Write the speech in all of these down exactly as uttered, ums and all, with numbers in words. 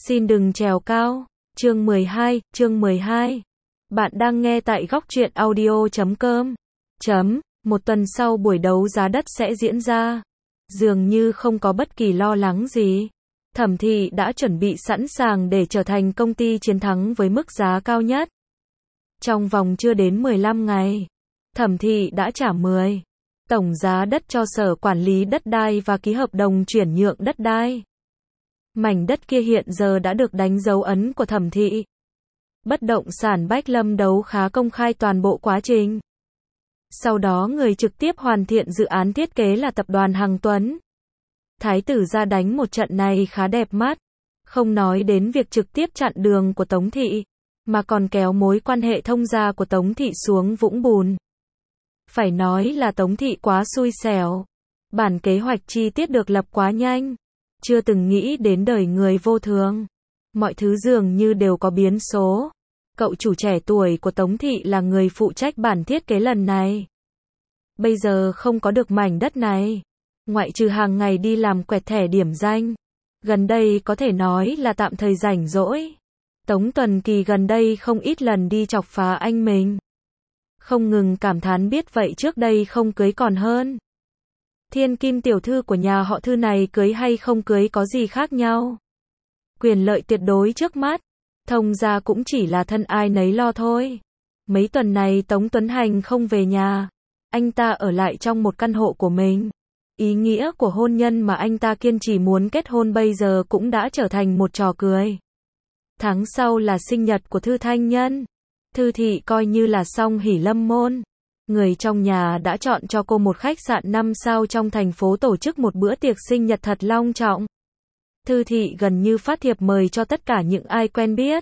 Xin đừng trèo cao. Chương mười hai, chương mười hai. Bạn đang nghe tại góc truyện audio chấm com. Chấm, một tuần sau buổi đấu giá đất sẽ diễn ra. Dường như không có bất kỳ lo lắng gì. Thẩm Thị đã chuẩn bị sẵn sàng để trở thành công ty chiến thắng với mức giá cao nhất. Trong vòng chưa đến mười lăm ngày, Thẩm Thị đã trả mười tổng giá đất cho Sở Quản lý Đất đai và ký hợp đồng chuyển nhượng đất đai. Mảnh đất kia hiện giờ đã được đánh dấu ấn của Thẩm Thị. Bất động sản Bách Lâm đấu khá công khai toàn bộ quá trình. Sau đó người trực tiếp hoàn thiện dự án thiết kế là tập đoàn Hằng Tuấn. Thái tử ra đánh một trận này khá đẹp mắt. Không nói đến việc trực tiếp chặn đường của Tống Thị, mà còn kéo mối quan hệ thông gia của Tống Thị xuống vũng bùn. Phải nói là Tống Thị quá xui xẻo. Bản kế hoạch chi tiết được lập quá nhanh. Chưa từng nghĩ đến đời người vô thường. Mọi thứ dường như đều có biến số. Cậu chủ trẻ tuổi của Tống Thị là người phụ trách bản thiết kế lần này. Bây giờ không có được mảnh đất này. Ngoại trừ hàng ngày đi làm quẹt thẻ điểm danh. Gần đây có thể nói là tạm thời rảnh rỗi. Tống Tuần Kỳ gần đây không ít lần đi chọc phá anh mình. Không ngừng cảm thán biết vậy trước đây không cưới còn hơn. Thiên kim tiểu thư của nhà họ Thư này cưới hay không cưới có gì khác nhau. Quyền lợi tuyệt đối trước mắt. Thông gia cũng chỉ là thân ai nấy lo thôi. Mấy tuần này Tống Tuấn Hành không về nhà. Anh ta ở lại trong một căn hộ của mình. Ý nghĩa của hôn nhân mà anh ta kiên trì muốn kết hôn bây giờ cũng đã trở thành một trò cười. Tháng sau là sinh nhật của Thư Thanh Nhân. Thư Thị coi như là xong hỉ lâm môn. Người trong nhà đã chọn cho cô một khách sạn năm sao trong thành phố tổ chức một bữa tiệc sinh nhật thật long trọng. Thư Thị gần như phát thiệp mời cho tất cả những ai quen biết,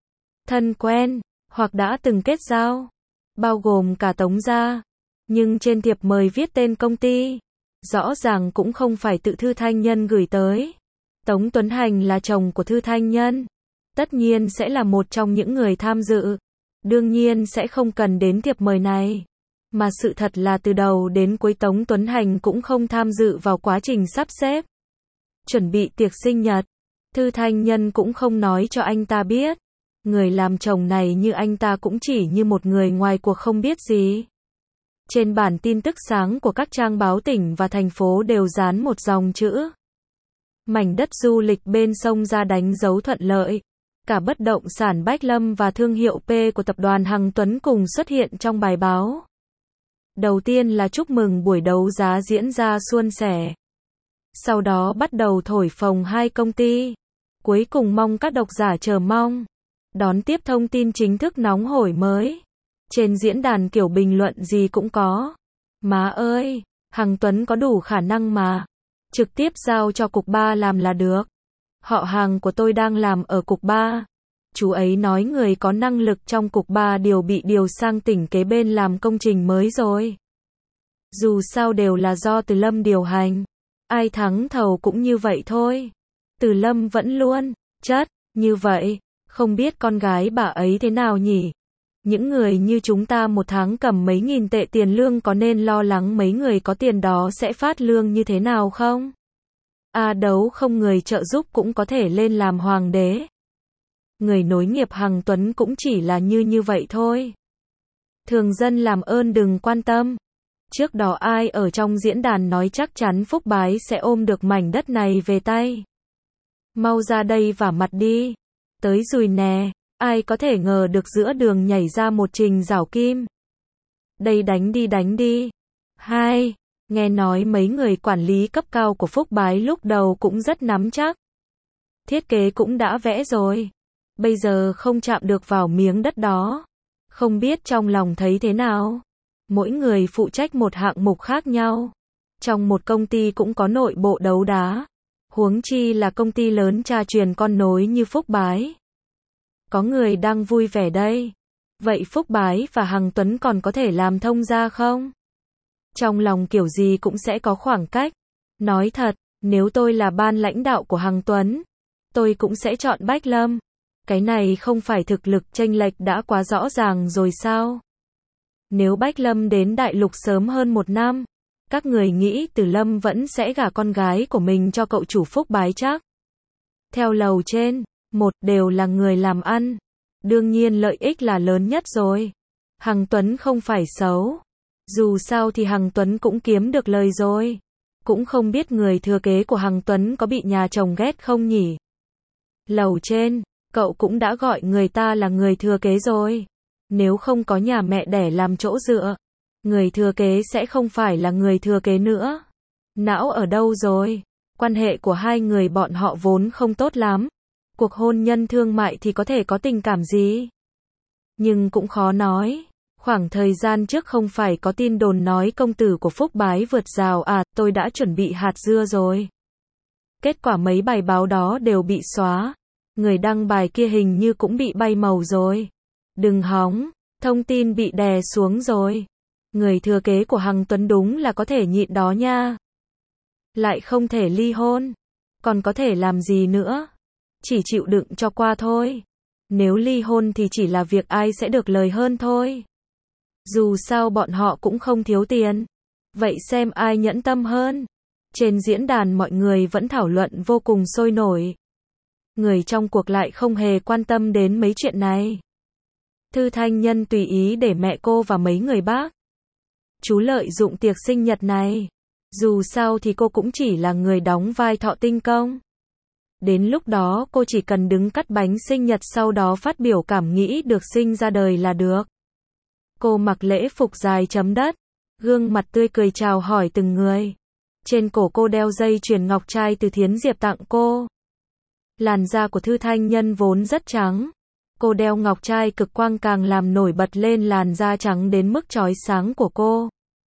thân quen, hoặc đã từng kết giao, bao gồm cả Tống gia. Nhưng trên thiệp mời viết tên công ty, rõ ràng cũng không phải tự Thư Thanh Nhân gửi tới. Tống Tuấn Hành là chồng của Thư Thanh Nhân, tất nhiên sẽ là một trong những người tham dự. Đương nhiên sẽ không cần đến thiệp mời này. Mà sự thật là từ đầu đến cuối Tống Tuấn Hành cũng không tham dự vào quá trình sắp xếp, chuẩn bị tiệc sinh nhật. Thư Thanh Nhân cũng không nói cho anh ta biết. Người làm chồng này như anh ta cũng chỉ như một người ngoài cuộc không biết gì. Trên bản tin tức sáng của các trang báo tỉnh và thành phố đều dán một dòng chữ: mảnh đất du lịch bên sông ra đánh dấu thuận lợi. Cả bất động sản Bách Lâm và thương hiệu P của tập đoàn Hằng Tuấn cùng xuất hiện trong bài báo. Đầu tiên là chúc mừng buổi đấu giá diễn ra suôn sẻ. Sau đó bắt đầu thổi phồng hai công ty. Cuối cùng mong các độc giả chờ mong đón tiếp thông tin chính thức nóng hổi mới. Trên diễn đàn kiểu bình luận gì cũng có. Má ơi, Hằng Tuấn có đủ khả năng mà. Trực tiếp giao cho cục ba làm là được. Họ Hàng của tôi đang làm ở cục ba. Chú ấy nói người có năng lực trong cục ba đều bị điều sang tỉnh kế bên làm công trình mới rồi. Dù sao đều là do Từ Lâm điều hành. Ai thắng thầu cũng như vậy thôi. Từ Lâm vẫn luôn chất như vậy. Không biết con gái bà ấy thế nào nhỉ? Những người như chúng ta một tháng cầm mấy nghìn tệ tiền lương có nên lo lắng mấy người có tiền đó sẽ phát lương như thế nào không? A đấu không người trợ giúp cũng có thể lên làm hoàng đế. Người nối nghiệp Hằng Tuấn cũng chỉ là như như vậy thôi. Thường dân làm ơn đừng quan tâm. Trước đó ai ở trong diễn đàn nói chắc chắn Phúc Bái sẽ ôm được mảnh đất này về tay. Mau ra đây vả mặt đi. Tới rồi nè. Ai có thể ngờ được giữa đường nhảy ra một Trình Giảo Kim. Đây đánh đi đánh đi. Hai. Nghe nói mấy người quản lý cấp cao của Phúc Bái lúc đầu cũng rất nắm chắc. Thiết kế cũng đã vẽ rồi. Bây giờ không chạm được vào miếng đất đó. Không biết trong lòng thấy thế nào. Mỗi người phụ trách một hạng mục khác nhau. Trong một công ty cũng có nội bộ đấu đá. Huống chi là công ty lớn cha truyền con nối như Phúc Bái. Có người đang vui vẻ đây. Vậy Phúc Bái và Hằng Tuấn còn có thể làm thông gia không? Trong lòng kiểu gì cũng sẽ có khoảng cách. Nói thật, nếu tôi là ban lãnh đạo của Hằng Tuấn, tôi cũng sẽ chọn Bách Lâm. Cái này không phải thực lực chênh lệch đã quá rõ ràng rồi sao? Nếu Bách Lâm đến đại lục sớm hơn một năm, các người nghĩ Từ Lâm vẫn sẽ gả con gái của mình cho cậu chủ Phúc Bái chắc? Theo lầu trên, Một, đều là người làm ăn. Đương nhiên lợi ích là lớn nhất rồi. Hằng Tuấn không phải xấu. Dù sao thì Hằng Tuấn cũng kiếm được lời rồi. Cũng không biết người thừa kế của Hằng Tuấn có bị nhà chồng ghét không nhỉ? Lầu trên, cậu cũng đã gọi người ta là người thừa kế rồi. Nếu không có nhà mẹ đẻ làm chỗ dựa, người thừa kế sẽ không phải là người thừa kế nữa. Não ở đâu rồi? Quan hệ của hai người bọn họ vốn không tốt lắm. Cuộc hôn nhân thương mại thì có thể có tình cảm gì? Nhưng cũng khó nói. Khoảng thời gian trước không phải có tin đồn nói công tử của Phúc Bái vượt rào à, tôi đã chuẩn bị hạt dưa rồi. Kết quả mấy bài báo đó đều bị xóa. Người đăng bài kia hình như cũng bị bay màu rồi. Đừng hóng, thông tin bị đè xuống rồi. Người thừa kế của Hằng Tuấn đúng là có thể nhịn đó nha. Lại không thể ly hôn. Còn có thể làm gì nữa? Chỉ chịu đựng cho qua thôi. Nếu ly hôn thì chỉ là việc ai sẽ được lời hơn thôi. Dù sao bọn họ cũng không thiếu tiền. Vậy xem ai nhẫn tâm hơn. Trên diễn đàn mọi người vẫn thảo luận vô cùng sôi nổi. Người trong cuộc lại không hề quan tâm đến mấy chuyện này. Thư Thanh Nhân tùy ý để mẹ cô và mấy người bác chú lợi dụng tiệc sinh nhật này. Dù sao thì cô cũng chỉ là người đóng vai thọ tinh công. Đến lúc đó cô chỉ cần đứng cắt bánh sinh nhật sau đó phát biểu cảm nghĩ được sinh ra đời là được. Cô mặc lễ phục dài chấm đất, gương mặt tươi cười chào hỏi từng người. Trên cổ cô đeo dây chuyền ngọc trai từ Thiến Diệp tặng cô. Làn da của Thư Thanh Nhân vốn rất trắng. Cô đeo ngọc trai cực quang càng làm nổi bật lên làn da trắng đến mức chói sáng của cô.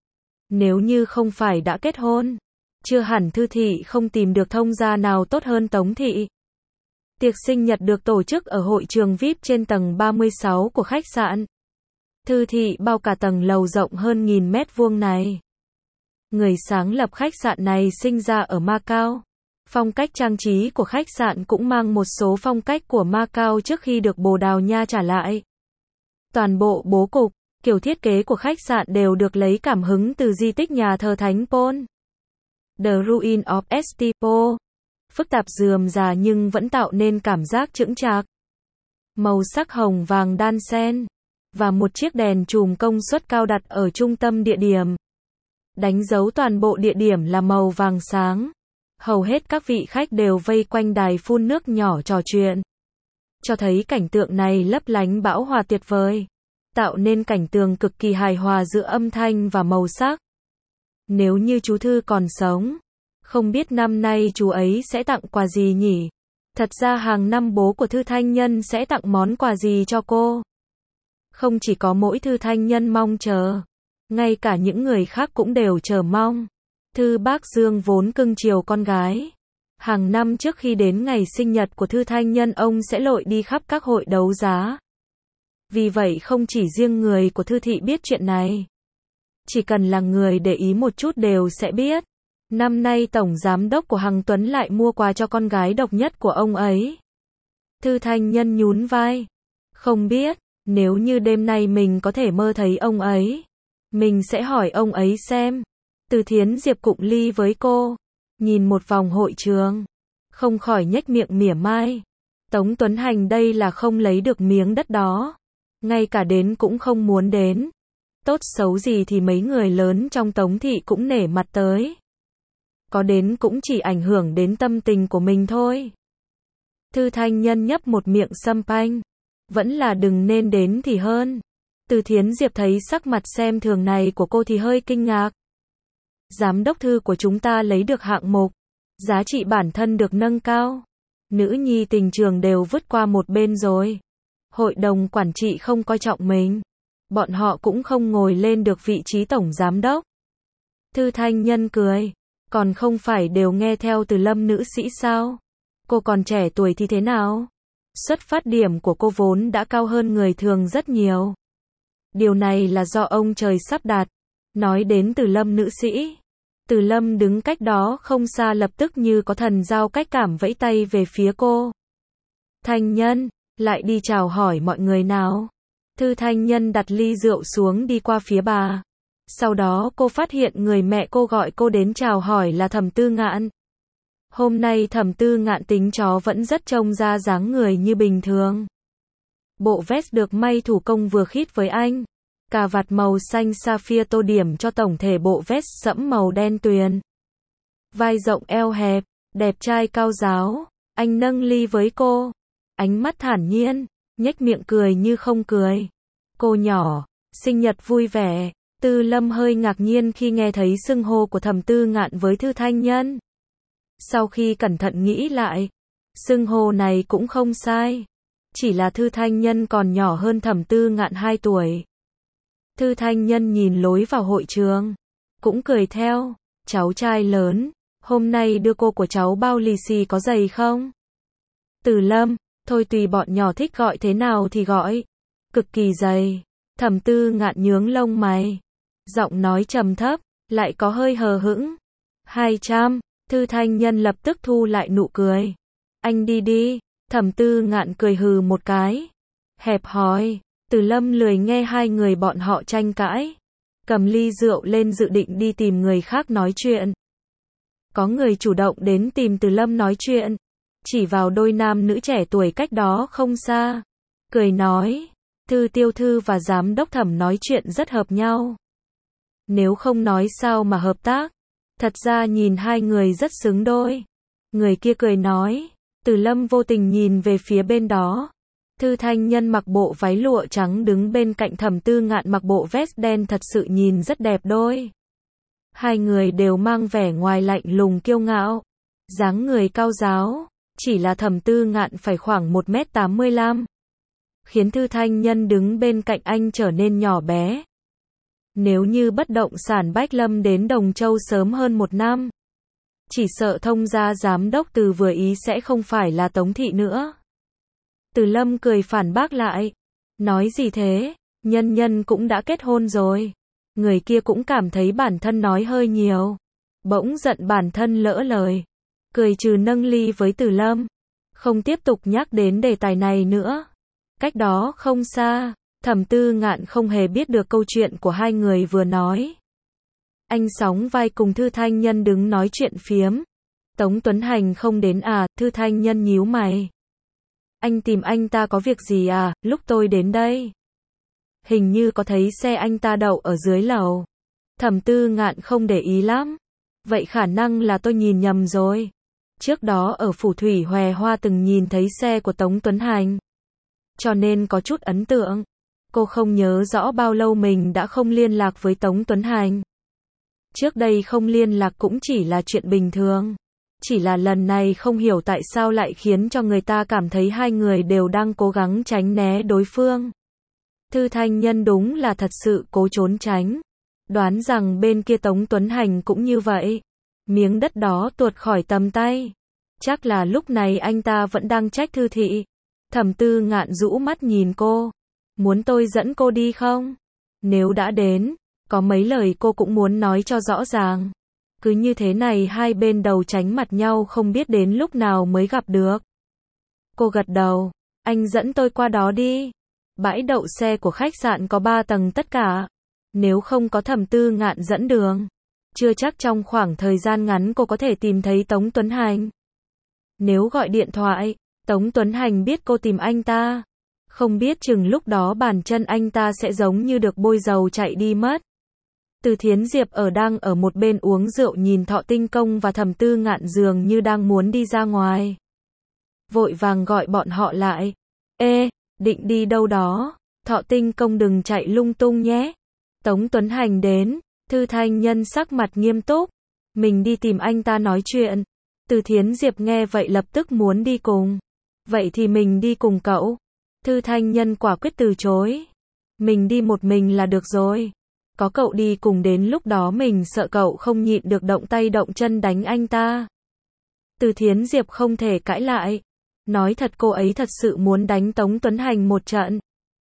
Nếu như không phải đã kết hôn, chưa hẳn Thư Thị không tìm được thông gia nào tốt hơn Tống Thị. Tiệc sinh nhật được tổ chức ở hội trường vi ai pi trên tầng ba mươi sáu của khách sạn. Thư Thị bao cả tầng lầu rộng hơn nghìn mét vuông này. Người sáng lập khách sạn này sinh ra ở Macau. Phong cách trang trí của khách sạn cũng mang một số phong cách của Macau trước khi được Bồ Đào Nha trả lại. Toàn bộ bố cục, kiểu thiết kế của khách sạn đều được lấy cảm hứng từ di tích nhà thờ Thánh Paul. The Ruin of Estipo. Phức tạp rườm rà nhưng vẫn tạo nên cảm giác chững chạc. Màu sắc hồng vàng đan xen. Và một chiếc đèn chùm công suất cao đặt ở trung tâm địa điểm. Đánh dấu toàn bộ địa điểm là màu vàng sáng. Hầu hết các vị khách đều vây quanh đài phun nước nhỏ trò chuyện. Cho thấy cảnh tượng này lấp lánh bão hòa tuyệt vời. Tạo nên cảnh tường cực kỳ hài hòa giữa âm thanh và màu sắc. Nếu như chú Thư còn sống, không biết năm nay chú ấy sẽ tặng quà gì nhỉ? Thật ra hàng năm bố của Thư Thanh Nhân sẽ tặng món quà gì cho cô. Không chỉ có mỗi Thư Thanh Nhân mong chờ, ngay cả những người khác cũng đều chờ mong. Thư Bác Dương vốn cưng chiều con gái. Hàng năm trước khi đến ngày sinh nhật của Thư Thanh Nhân ông sẽ lội đi khắp các hội đấu giá. Vì vậy không chỉ riêng người của Thư Thị biết chuyện này. Chỉ cần là người để ý một chút đều sẽ biết. Năm nay Tổng Giám đốc của Hằng Tuấn lại mua quà cho con gái độc nhất của ông ấy. Thư Thanh Nhân nhún vai. Không biết, nếu như đêm nay mình có thể mơ thấy ông ấy, mình sẽ hỏi ông ấy xem. Từ Thiến Diệp cụng ly với cô, nhìn một vòng hội trường, không khỏi nhếch miệng mỉa mai. Tống Tuấn Hành đây là không lấy được miếng đất đó, ngay cả đến cũng không muốn đến. Tốt xấu gì thì mấy người lớn trong Tống Thị cũng nể mặt tới. Có đến cũng chỉ ảnh hưởng đến tâm tình của mình thôi. Thư Thanh Nhân nhấp một miệng sâm panh, vẫn là đừng nên đến thì hơn. Từ Thiến Diệp thấy sắc mặt xem thường này của cô thì hơi kinh ngạc. Giám đốc Thư của chúng ta lấy được hạng mục, giá trị bản thân được nâng cao. Nữ nhi tình trường đều vứt qua một bên rồi. Hội đồng quản trị không coi trọng mình. Bọn họ cũng không ngồi lên được vị trí tổng giám đốc. Thư Thanh Nhân cười. Còn không phải đều nghe theo từ Lâm nữ sĩ sao? Cô còn trẻ tuổi thì thế nào? Xuất phát điểm của cô vốn đã cao hơn người thường rất nhiều. Điều này là do ông trời sắp đặt. Nói đến Từ Lâm nữ sĩ, Từ Lâm đứng cách đó không xa lập tức như có thần giao cách cảm vẫy tay về phía cô. Thanh Nhân, lại đi chào hỏi mọi người nào. Thư Thanh Nhân đặt ly rượu xuống đi qua phía bà. Sau đó cô phát hiện người mẹ cô gọi cô đến chào hỏi là Thẩm Tư Ngạn. Hôm nay Thẩm Tư Ngạn tính chó vẫn rất trông ra dáng người như bình thường. Bộ vest được may thủ công vừa khít với anh. Cà vạt màu xanh sapphire tô điểm cho tổng thể bộ vest sẫm màu đen tuyền. Vai rộng eo hẹp, đẹp trai cao ráo. Anh nâng ly với cô. Ánh mắt thản nhiên, nhếch miệng cười như không cười. Cô nhỏ, sinh nhật vui vẻ. Tư Lâm hơi ngạc nhiên khi nghe thấy xưng hô của Thẩm Tư Ngạn với Thư Thanh Nhân. Sau khi cẩn thận nghĩ lại, xưng hô này cũng không sai. Chỉ là Thư Thanh Nhân còn nhỏ hơn Thẩm Tư Ngạn hai tuổi. Thư Thanh Nhân nhìn lối vào hội trường, cũng cười theo. Cháu trai lớn, hôm nay đưa cô của cháu bao lì xì có dày không? Từ Lâm, thôi tùy bọn nhỏ thích gọi thế nào thì gọi. Cực kỳ dày. Thẩm Tư Ngạn nhướng lông mày. Giọng nói trầm thấp, lại có hơi hờ hững. Hai trăm, Thư Thanh Nhân lập tức thu lại nụ cười. Anh đi đi. Thẩm Tư Ngạn cười hừ một cái. Hẹp hòi. Từ Lâm lười nghe hai người bọn họ tranh cãi. Cầm ly rượu lên dự định đi tìm người khác nói chuyện. Có người chủ động đến tìm Từ Lâm nói chuyện. Chỉ vào đôi nam nữ trẻ tuổi cách đó không xa. Cười nói. Thư Tiêu Thư và Giám đốc Thẩm nói chuyện rất hợp nhau. Nếu không nói sao mà hợp tác. Thật ra nhìn hai người rất xứng đôi. Người kia cười nói. Từ Lâm vô tình nhìn về phía bên đó. Thư Thanh Nhân mặc bộ váy lụa trắng đứng bên cạnh Thẩm Tư Ngạn mặc bộ vest đen thật sự nhìn rất đẹp đôi. Hai người đều mang vẻ ngoài lạnh lùng kiêu ngạo. Dáng người cao ráo. Chỉ là Thẩm Tư Ngạn phải khoảng một mét tám mươi lăm. Khiến Thư Thanh Nhân đứng bên cạnh anh trở nên nhỏ bé. Nếu như bất động sản Bách Lâm đến Đồng Châu sớm hơn một năm. Chỉ sợ thông gia giám đốc Từ vừa ý sẽ không phải là Tống Thị nữa. Từ Lâm cười phản bác lại. Nói gì thế, Nhân Nhân cũng đã kết hôn rồi. Người kia cũng cảm thấy bản thân nói hơi nhiều. Bỗng giận bản thân lỡ lời. Cười trừ nâng ly với Từ Lâm. Không tiếp tục nhắc đến đề tài này nữa. Cách đó không xa, Thẩm Tư Ngạn không hề biết được câu chuyện của hai người vừa nói. Anh sóng vai cùng Thư Thanh Nhân đứng nói chuyện phiếm. Tống Tuấn Hành không đến à? Thư Thanh Nhân nhíu mày. Anh tìm anh ta có việc gì à? Lúc tôi đến đây, hình như có thấy xe anh ta đậu ở dưới lầu. Thẩm Tư Ngạn không để ý lắm. Vậy khả năng là tôi nhìn nhầm rồi. Trước đó ở Phủ Thủy Hòe Hoa từng nhìn thấy xe của Tống Tuấn Hành. Cho nên có chút ấn tượng. Cô không nhớ rõ bao lâu mình đã không liên lạc với Tống Tuấn Hành. Trước đây không liên lạc cũng chỉ là chuyện bình thường. Chỉ là lần này không hiểu tại sao lại khiến cho người ta cảm thấy hai người đều đang cố gắng tránh né đối phương. Thư Thanh Nhân đúng là thật sự cố trốn tránh. Đoán rằng bên kia Tống Tuấn Hành cũng như vậy. Miếng đất đó tuột khỏi tầm tay. Chắc là lúc này anh ta vẫn đang trách Thư Thị. Thẩm Tư Ngạn rũ mắt nhìn cô. Muốn tôi dẫn cô đi không? Nếu đã đến, có mấy lời cô cũng muốn nói cho rõ ràng. Cứ như thế này hai bên đầu tránh mặt nhau không biết đến lúc nào mới gặp được. Cô gật đầu. Anh dẫn tôi qua đó đi. Bãi đậu xe của khách sạn có ba tầng tất cả. Nếu không có Thẩm Tư Ngạn dẫn đường, chưa chắc trong khoảng thời gian ngắn cô có thể tìm thấy Tống Tuấn Hành. Nếu gọi điện thoại, Tống Tuấn Hành biết cô tìm anh ta. Không biết chừng lúc đó bàn chân anh ta sẽ giống như được bôi dầu chạy đi mất. Từ Thiến Diệp ở đang ở một bên uống rượu nhìn Thọ Tinh Công và Thẩm Tư Ngạn dường như đang muốn đi ra ngoài. Vội vàng gọi bọn họ lại. Ê, định đi đâu đó? Thọ Tinh Công đừng chạy lung tung nhé. Tống Tuấn Hành đến. Thư Thanh Nhân sắc mặt nghiêm túc. Mình đi tìm anh ta nói chuyện. Từ Thiến Diệp nghe vậy lập tức muốn đi cùng. Vậy thì mình đi cùng cậu. Thư Thanh Nhân quả quyết từ chối. Mình đi một mình là được rồi. Có cậu đi cùng đến lúc đó mình sợ cậu không nhịn được động tay động chân đánh anh ta. Từ Thiến Diệp không thể cãi lại. Nói thật cô ấy thật sự muốn đánh Tống Tuấn Hành một trận.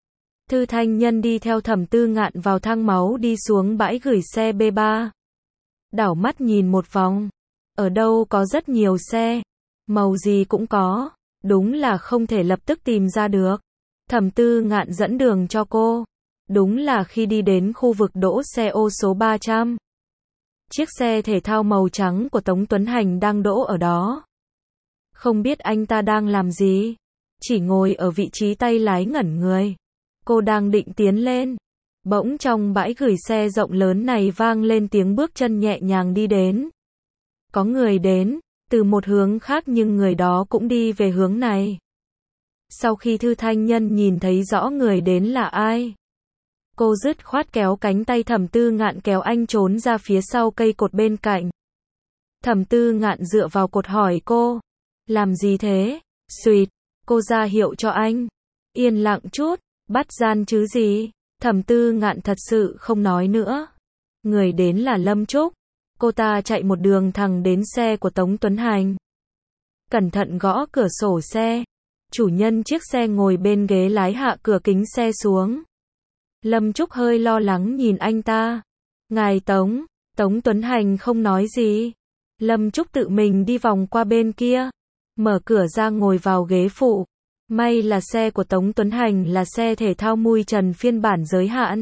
Thư Thanh Nhân đi theo Thẩm Tư Ngạn vào thang máu đi xuống bãi gửi xe B ba. Đảo mắt nhìn một vòng. Ở đâu có rất nhiều xe. Màu gì cũng có. Đúng là không thể lập tức tìm ra được. Thẩm Tư Ngạn dẫn đường cho cô. Đúng là khi đi đến khu vực đỗ xe ô số ba trăm. Chiếc xe thể thao màu trắng của Tống Tuấn Hành đang đỗ ở đó. Không biết anh ta đang làm gì, chỉ ngồi ở vị trí tay lái ngẩn người. Cô đang định tiến lên. Bỗng trong bãi gửi xe rộng lớn này vang lên tiếng bước chân nhẹ nhàng đi đến. Có người đến, từ một hướng khác nhưng người đó cũng đi về hướng này. Sau khi Thư Thanh Nhân nhìn thấy rõ người đến là ai, cô dứt khoát kéo cánh tay Thẩm Tư Ngạn kéo anh trốn ra phía sau cây cột bên cạnh. Thẩm Tư Ngạn dựa vào cột hỏi cô, làm gì thế? Xuyệt, cô ra hiệu cho anh. Yên lặng chút, bắt gian chứ gì? Thẩm Tư Ngạn thật sự không nói nữa. Người đến là Lâm Trúc. Cô ta chạy một đường thẳng đến xe của Tống Tuấn Hành. Cẩn thận gõ cửa sổ xe. Chủ nhân chiếc xe ngồi bên ghế lái hạ cửa kính xe xuống. Lâm Trúc hơi lo lắng nhìn anh ta. Ngài Tống, Tống Tuấn Hành không nói gì. Lâm Trúc tự mình đi vòng qua bên kia, mở cửa ra ngồi vào ghế phụ. May là xe của Tống Tuấn Hành là xe thể thao mui trần phiên bản giới hạn,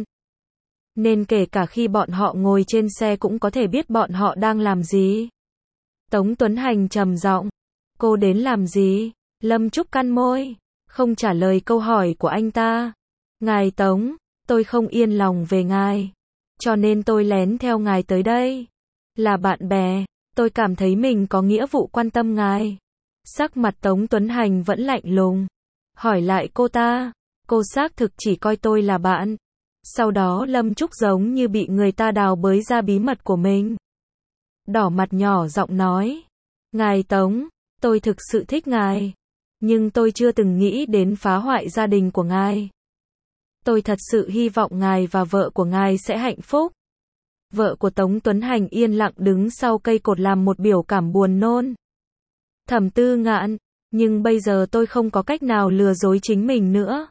nên kể cả khi bọn họ ngồi trên xe cũng có thể biết bọn họ đang làm gì. Tống Tuấn Hành trầm giọng, cô đến làm gì? Lâm Trúc cắn môi, không trả lời câu hỏi của anh ta. Ngài Tống, tôi không yên lòng về ngài, cho nên tôi lén theo ngài tới đây. Là bạn bè, tôi cảm thấy mình có nghĩa vụ quan tâm ngài. Sắc mặt Tống Tuấn Hành vẫn lạnh lùng. Hỏi lại cô ta, cô xác thực chỉ coi tôi là bạn. Sau đó Lâm Trúc giống như bị người ta đào bới ra bí mật của mình. Đỏ mặt nhỏ giọng nói, ngài Tống, tôi thực sự thích ngài, nhưng tôi chưa từng nghĩ đến phá hoại gia đình của ngài. Tôi thật sự hy vọng ngài và vợ của ngài sẽ hạnh phúc. Vợ của Tống Tuấn Hành yên lặng đứng sau cây cột làm một biểu cảm buồn nôn. Thẩm Tư Ngạn, nhưng bây giờ tôi không có cách nào lừa dối chính mình nữa.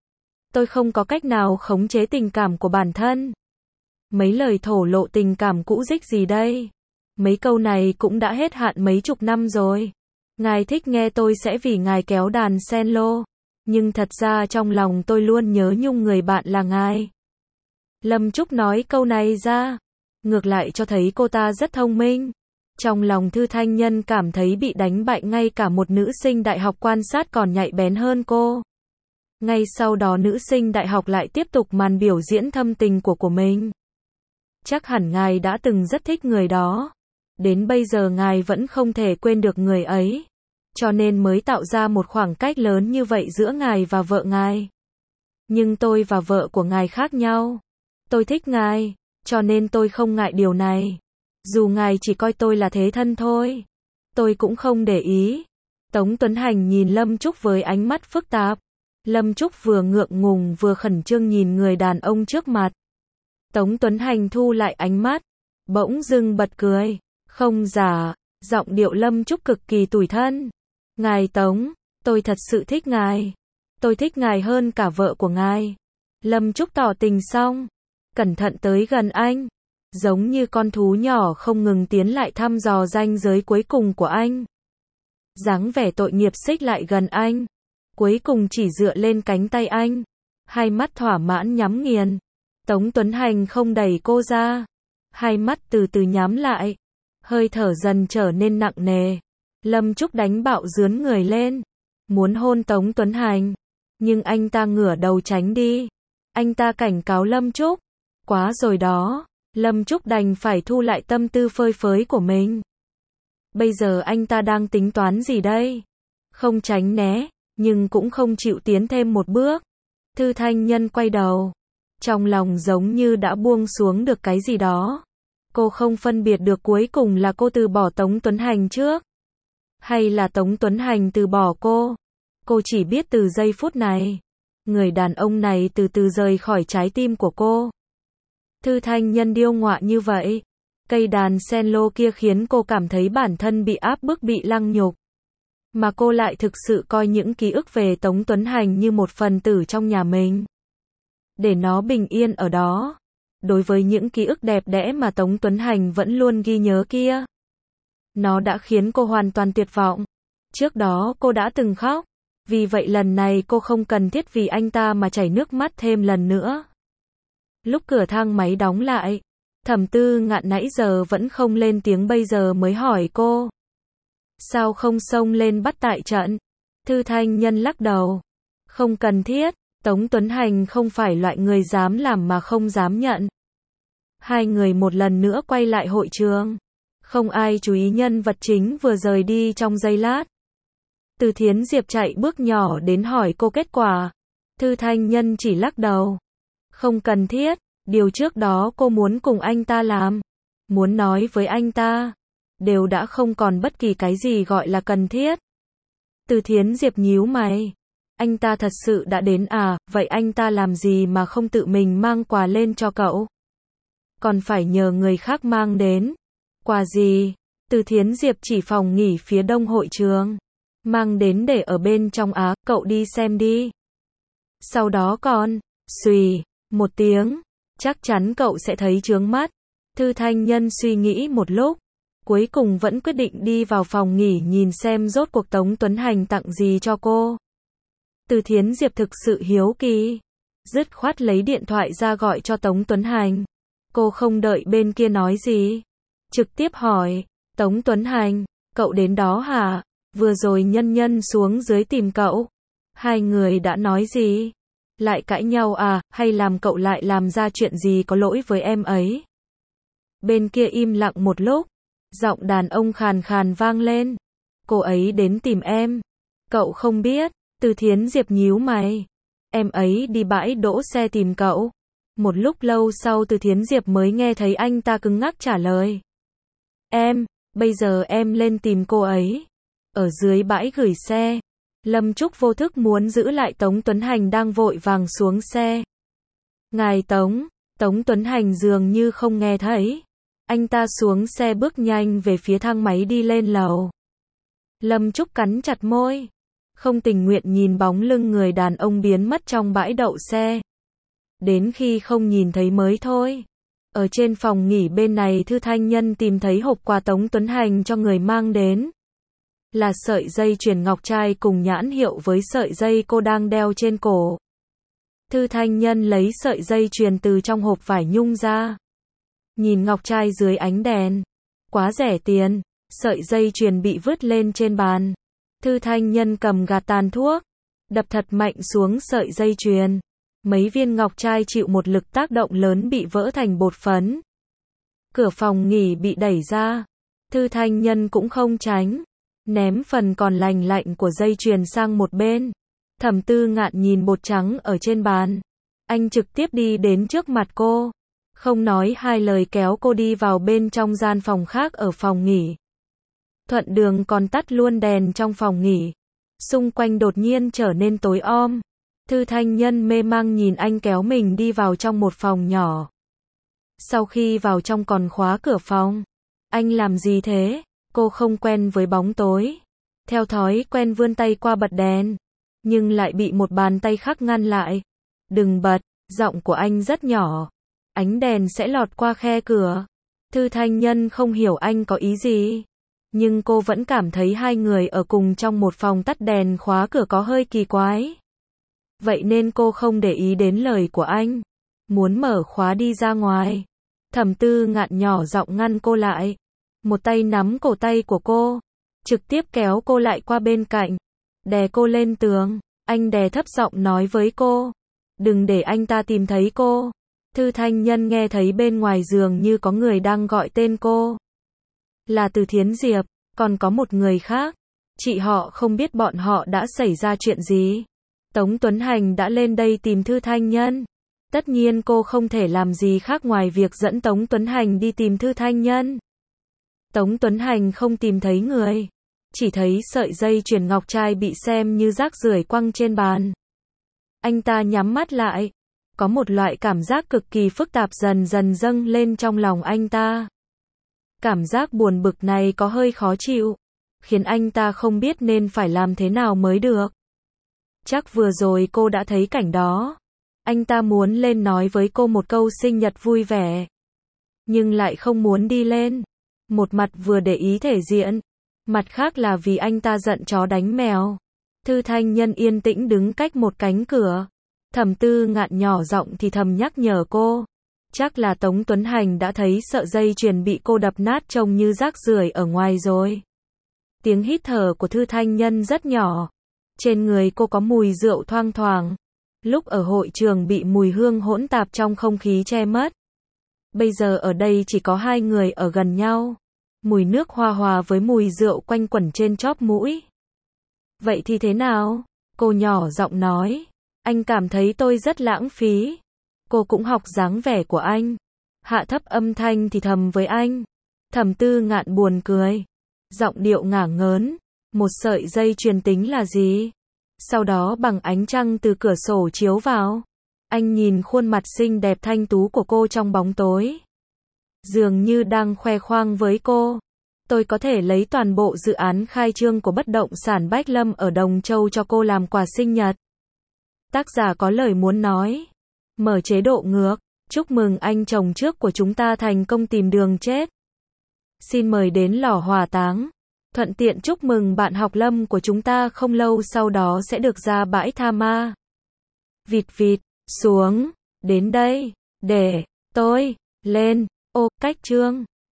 Tôi không có cách nào khống chế tình cảm của bản thân. Mấy lời thổ lộ tình cảm cũ dích gì đây? Mấy câu này cũng đã hết hạn mấy chục năm rồi. Ngài thích nghe tôi sẽ vì ngài kéo đàn cello, nhưng thật ra trong lòng tôi luôn nhớ nhung người bạn là ngài. Lâm Trúc nói câu này ra, ngược lại cho thấy cô ta rất thông minh. Trong lòng Thư Thanh Nhân cảm thấy bị đánh bại, ngay cả một nữ sinh đại học quan sát còn nhạy bén hơn cô. Ngay sau đó nữ sinh đại học lại tiếp tục màn biểu diễn thâm tình của của mình. Chắc hẳn ngài đã từng rất thích người đó. Đến bây giờ ngài vẫn không thể quên được người ấy. Cho nên mới tạo ra một khoảng cách lớn như vậy giữa ngài và vợ ngài. Nhưng tôi và vợ của ngài khác nhau. Tôi thích ngài, cho nên tôi không ngại điều này. Dù ngài chỉ coi tôi là thế thân thôi, tôi cũng không để ý. Tống Tuấn Hành nhìn Lâm Trúc với ánh mắt phức tạp. Lâm Trúc vừa ngượng ngùng vừa khẩn trương nhìn người đàn ông trước mặt. Tống Tuấn Hành thu lại ánh mắt, bỗng dưng bật cười. Không giả, giọng điệu Lâm Trúc cực kỳ tủi thân. Ngài Tống, tôi thật sự thích ngài. Tôi thích ngài hơn cả vợ của ngài. Lâm Trúc tỏ tình xong, cẩn thận tới gần anh, giống như con thú nhỏ không ngừng tiến lại thăm dò ranh giới cuối cùng của anh. Dáng vẻ tội nghiệp xích lại gần anh, cuối cùng chỉ dựa lên cánh tay anh, hai mắt thỏa mãn nhắm nghiền. Tống Tuấn Hành không đẩy cô ra, hai mắt từ từ nhắm lại, hơi thở dần trở nên nặng nề. Lâm Trúc đánh bạo dướn người lên, muốn hôn Tống Tuấn Hành, nhưng anh ta ngửa đầu tránh đi. Anh ta cảnh cáo Lâm Trúc, quá rồi đó. Lâm Trúc đành phải thu lại tâm tư phơi phới của mình. Bây giờ anh ta đang tính toán gì đây? Không tránh né, nhưng cũng không chịu tiến thêm một bước. Thư Thanh Nhân quay đầu, trong lòng giống như đã buông xuống được cái gì đó. Cô không phân biệt được cuối cùng là cô từ bỏ Tống Tuấn Hành trước, hay là Tống Tuấn Hành từ bỏ cô. Cô chỉ biết từ giây phút này, người đàn ông này từ từ rời khỏi trái tim của cô. Thư Thanh Nhân điêu ngoạ như vậy, cây đàn cello kia khiến cô cảm thấy bản thân bị áp bức, bị lăng nhục. Mà cô lại thực sự coi những ký ức về Tống Tuấn Hành như một phần tử trong nhà mình, để nó bình yên ở đó. Đối với những ký ức đẹp đẽ mà Tống Tuấn Hành vẫn luôn ghi nhớ kia, nó đã khiến cô hoàn toàn tuyệt vọng. Trước đó cô đã từng khóc, vì vậy lần này cô không cần thiết vì anh ta mà chảy nước mắt thêm lần nữa. Lúc cửa thang máy đóng lại, Thẩm Tư Ngạn nãy giờ vẫn không lên tiếng bây giờ mới hỏi cô. Sao không xông lên bắt tại trận? Thư Thanh Nhân lắc đầu. Không cần thiết, Tống Tuấn Hành không phải loại người dám làm mà không dám nhận. Hai người một lần nữa quay lại hội trường. Không ai chú ý nhân vật chính vừa rời đi trong giây lát. Từ Thiến Diệp chạy bước nhỏ đến hỏi cô kết quả. Thư Thanh Nhân chỉ lắc đầu. Không cần thiết, điều trước đó cô muốn cùng anh ta làm, muốn nói với anh ta, đều đã không còn bất kỳ cái gì gọi là cần thiết. Từ Thiến Diệp nhíu mày. Anh ta thật sự đã đến à, vậy anh ta làm gì mà không tự mình mang quà lên cho cậu? Còn phải nhờ người khác mang đến. Quà gì? Từ Thiến Diệp chỉ phòng nghỉ phía đông hội trường. Mang đến để ở bên trong á, cậu đi xem đi. Sau đó còn, xùy, một tiếng, chắc chắn cậu sẽ thấy chướng mắt. Thư Thanh Nhân suy nghĩ một lúc, cuối cùng vẫn quyết định đi vào phòng nghỉ nhìn xem rốt cuộc Tống Tuấn Hành tặng gì cho cô. Từ Thiến Diệp thực sự hiếu kỳ, dứt khoát lấy điện thoại ra gọi cho Tống Tuấn Hành. Cô không đợi bên kia nói gì, trực tiếp hỏi, Tống Tuấn Hành, cậu đến đó hả? Vừa rồi Nhân Nhân xuống dưới tìm cậu. Hai người đã nói gì? Lại cãi nhau à, hay làm cậu lại làm ra chuyện gì có lỗi với em ấy? Bên kia im lặng một lúc, giọng đàn ông khàn khàn vang lên. Cô ấy đến tìm em. Cậu không biết. Từ Thiến Diệp nhíu mày. Em ấy đi bãi đỗ xe tìm cậu. Một lúc lâu sau Từ Thiến Diệp mới nghe thấy anh ta cứng ngắc trả lời. Em, bây giờ em lên tìm cô ấy. Ở dưới bãi gửi xe. Lâm Trúc vô thức muốn giữ lại Tống Tuấn Hành đang vội vàng xuống xe. Ngài Tống, Tống Tuấn Hành dường như không nghe thấy. Anh ta xuống xe bước nhanh về phía thang máy đi lên lầu. Lâm Trúc cắn chặt môi. Không tình nguyện nhìn bóng lưng người đàn ông biến mất trong bãi đậu xe. Đến khi không nhìn thấy mới thôi. Ở trên phòng nghỉ bên này Thư Thanh Nhân tìm thấy hộp quà Tống Tuấn Hành cho người mang đến. Là sợi dây chuyền ngọc trai cùng nhãn hiệu với sợi dây cô đang đeo trên cổ. Thư Thanh Nhân lấy sợi dây chuyền từ trong hộp vải nhung ra. Nhìn ngọc trai dưới ánh đèn. Quá rẻ tiền. Sợi dây chuyền bị vứt lên trên bàn. Thư Thanh Nhân cầm gạt tàn thuốc. Đập thật mạnh xuống sợi dây chuyền. Mấy viên ngọc trai chịu một lực tác động lớn bị vỡ thành bột phấn. Cửa phòng nghỉ bị đẩy ra. Thư Thanh Nhân cũng không tránh. Ném phần còn lành lạnh của dây chuyền sang một bên. Thẩm Tư Ngạn nhìn bột trắng ở trên bàn. Anh trực tiếp đi đến trước mặt cô. Không nói hai lời kéo cô đi vào bên trong gian phòng khác ở phòng nghỉ. Thuận đường còn tắt luôn đèn trong phòng nghỉ. Xung quanh đột nhiên trở nên tối om. Thư Thanh Nhân mê mang nhìn anh kéo mình đi vào trong một phòng nhỏ. Sau khi vào trong còn khóa cửa phòng. Anh làm gì thế? Cô không quen với bóng tối. Theo thói quen vươn tay qua bật đèn. Nhưng lại bị một bàn tay khác ngăn lại. Đừng bật, giọng của anh rất nhỏ. Ánh đèn sẽ lọt qua khe cửa. Thư Thanh Nhân không hiểu anh có ý gì. Nhưng cô vẫn cảm thấy hai người ở cùng trong một phòng tắt đèn khóa cửa có hơi kỳ quái. Vậy nên cô không để ý đến lời của anh. Muốn mở khóa đi ra ngoài. Thẩm Tư Ngạn nhỏ giọng ngăn cô lại. Một tay nắm cổ tay của cô. Trực tiếp kéo cô lại qua bên cạnh. Đè cô lên tường. Anh đè thấp giọng nói với cô. Đừng để anh ta tìm thấy cô. Thư Thanh Nhân nghe thấy bên ngoài giường như có người đang gọi tên cô. Là Từ Thiến Diệp, còn có một người khác. Chị họ không biết bọn họ đã xảy ra chuyện gì. Tống Tuấn Hành đã lên đây tìm Thư Thanh Nhân. Tất nhiên cô không thể làm gì khác ngoài việc dẫn Tống Tuấn Hành đi tìm Thư Thanh Nhân. Tống Tuấn Hành không tìm thấy người. Chỉ thấy sợi dây chuyền ngọc trai bị xem như rác rưởi quăng trên bàn. Anh ta nhắm mắt lại. Có một loại cảm giác cực kỳ phức tạp dần dần dâng lên trong lòng anh ta. Cảm giác buồn bực này có hơi khó chịu. Khiến anh ta không biết nên phải làm thế nào mới được. Chắc vừa rồi cô đã thấy cảnh đó. Anh ta muốn lên nói với cô một câu sinh nhật vui vẻ. Nhưng lại không muốn đi lên. Một mặt vừa để ý thể diện. Mặt khác là vì anh ta giận chó đánh mèo. Thư Thanh Nhân yên tĩnh đứng cách một cánh cửa. Thẩm Tư Ngạn nhỏ giọng thì thầm nhắc nhở cô. Chắc là Tống Tuấn Hành đã thấy sợi dây chuyền bị cô đập nát trông như rác rưởi ở ngoài rồi. Tiếng hít thở của Thư Thanh Nhân rất nhỏ. Trên người cô có mùi rượu thoang thoảng. Lúc ở hội trường bị mùi hương hỗn tạp trong không khí che mất. Bây giờ ở đây chỉ có hai người ở gần nhau. Mùi nước hoa hòa với mùi rượu quanh quẩn trên chóp mũi. Vậy thì thế nào? Cô nhỏ giọng nói. Anh cảm thấy tôi rất lãng phí. Cô cũng học dáng vẻ của anh. Hạ thấp âm thanh thì thầm với anh. Thẩm Tư Ngạn buồn cười. Giọng điệu ngả ngớn. Một sợi dây chuyền tính là gì? Sau đó bằng ánh trăng từ cửa sổ chiếu vào. Anh nhìn khuôn mặt xinh đẹp thanh tú của cô trong bóng tối. Dường như đang khoe khoang với cô. Tôi có thể lấy toàn bộ dự án khai trương của bất động sản Bách Lâm ở Đồng Châu cho cô làm quà sinh nhật. Tác giả có lời muốn nói. Mở chế độ ngược. Chúc mừng anh chồng trước của chúng ta thành công tìm đường chết. Xin mời đến lò hỏa táng. Thuận tiện chúc mừng bạn học Lâm của chúng ta không lâu sau đó sẽ được ra bãi tha ma. Vịt vịt, xuống, đến đây, để tôi lên. Ô, cách chương.